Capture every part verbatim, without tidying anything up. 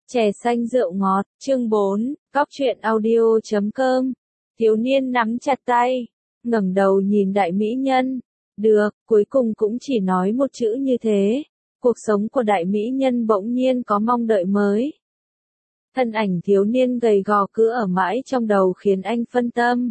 Chè xanh rượu ngọt, chương bốn, cóc truyện audio chấm com. Thiếu niên nắm chặt tay, ngẩng đầu nhìn đại mỹ nhân. Được, cuối cùng cũng chỉ nói một chữ như thế. Cuộc sống của đại mỹ nhân bỗng nhiên có mong đợi mới. Thân ảnh thiếu niên gầy gò cứ ở mãi trong đầu khiến anh phân tâm.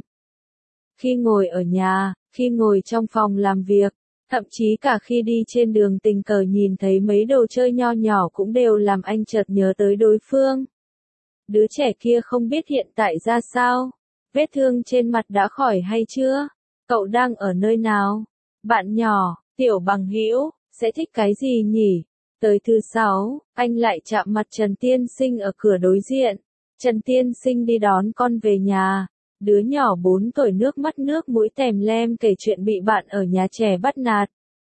Khi ngồi ở nhà, khi ngồi trong phòng làm việc, thậm chí cả khi đi trên đường tình cờ nhìn thấy mấy đồ chơi nho nhỏ cũng đều làm anh chợt nhớ tới đối phương. Đứa trẻ kia không biết hiện tại ra sao, vết thương trên mặt đã khỏi hay chưa, cậu đang ở nơi nào, bạn nhỏ, tiểu bằng hữu, sẽ thích cái gì nhỉ? Tới thứ sáu, anh lại chạm mặt Trần Tiên Sinh ở cửa đối diện. Trần Tiên Sinh đi đón con về nhà. Đứa nhỏ bốn tuổi nước mắt nước mũi tèm lem kể chuyện bị bạn ở nhà trẻ bắt nạt.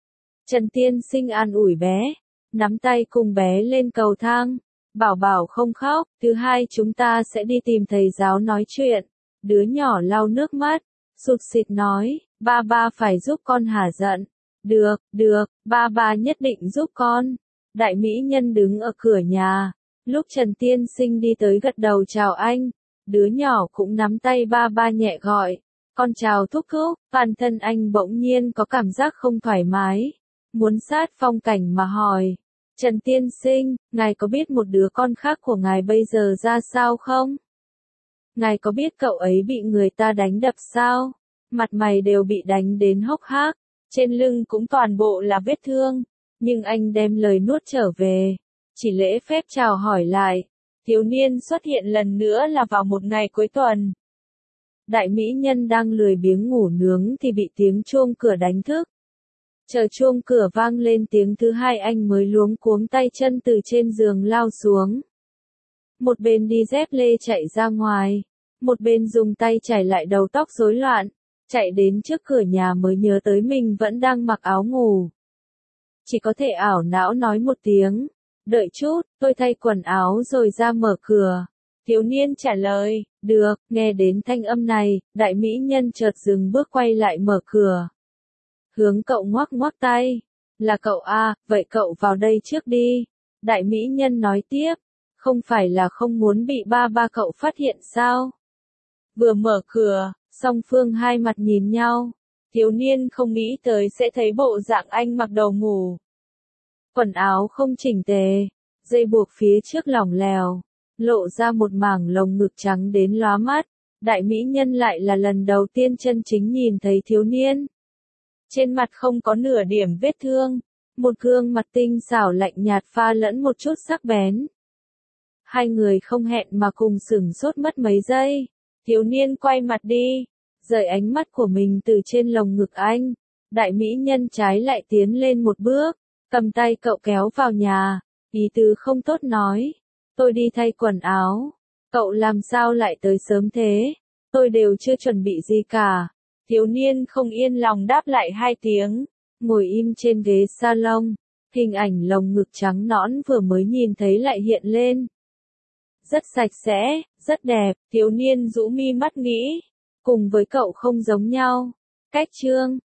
Trần Tiên Sinh an ủi bé, nắm tay cùng bé lên cầu thang. Bảo bảo không khóc, thứ hai chúng ta sẽ đi tìm thầy giáo nói chuyện. Đứa nhỏ lau nước mắt, sụt sịt nói, ba ba phải giúp con hả giận. Được, được, ba ba nhất định giúp con. Đại mỹ nhân đứng ở cửa nhà, lúc Trần Tiên Sinh đi tới gật đầu chào anh. Đứa nhỏ cũng nắm tay ba ba nhẹ gọi, con chào thúc thúc. Bản thân anh bỗng nhiên có cảm giác không thoải mái, muốn sát phong cảnh mà hỏi, Trần Tiên Sinh, ngài có biết một đứa con khác của ngài bây giờ ra sao không? Ngài có biết cậu ấy bị người ta đánh đập sao? Mặt mày đều bị đánh đến hốc hác, trên lưng cũng toàn bộ là vết thương, nhưng anh đem lời nuốt trở về, chỉ lễ phép chào hỏi lại. Thiếu niên xuất hiện lần nữa là vào một ngày cuối tuần. Đại mỹ nhân đang lười biếng ngủ nướng thì bị tiếng chuông cửa đánh thức. Chờ chuông cửa vang lên tiếng thứ hai anh mới luống cuống tay chân từ trên giường lao xuống. Một bên đi dép lê chạy ra ngoài, một bên dùng tay chải lại đầu tóc rối loạn, chạy đến trước cửa nhà mới nhớ tới mình vẫn đang mặc áo ngủ. Chỉ có thể ảo não nói một tiếng. Đợi chút, tôi thay quần áo rồi ra mở cửa. Thiếu niên trả lời, được, nghe đến thanh âm này, đại mỹ nhân chợt dừng bước quay lại mở cửa. Hướng cậu ngoắc ngoắc tay, là cậu à, vậy cậu vào đây trước đi. Đại mỹ nhân nói tiếp, không phải là không muốn bị ba ba cậu phát hiện sao? Vừa mở cửa, song phương hai mặt nhìn nhau, thiếu niên không nghĩ tới sẽ thấy bộ dạng anh mặc đồ ngủ. Quần áo không chỉnh tề, dây buộc phía trước lỏng lẻo, lộ ra một mảng lồng ngực trắng đến lóa mắt. Đại mỹ nhân lại là lần đầu tiên chân chính nhìn thấy thiếu niên. Trên mặt không có nửa điểm vết thương, một gương mặt tinh xảo lạnh nhạt pha lẫn một chút sắc bén. Hai người không hẹn mà cùng sửng sốt mất mấy giây. Thiếu niên quay mặt đi, rời ánh mắt của mình từ trên lồng ngực anh. Đại mỹ nhân trái lại tiến lên một bước, cầm tay cậu kéo vào nhà, ý tứ không tốt nói, tôi đi thay quần áo, cậu làm sao lại tới sớm thế, tôi đều chưa chuẩn bị gì cả. Thiếu niên không yên lòng đáp lại hai tiếng, ngồi im trên ghế salon, hình ảnh lồng ngực trắng nõn vừa mới nhìn thấy lại hiện lên. Rất sạch sẽ, rất đẹp, thiếu niên rũ mi mắt nghĩ, cùng với cậu không giống nhau. Cách chương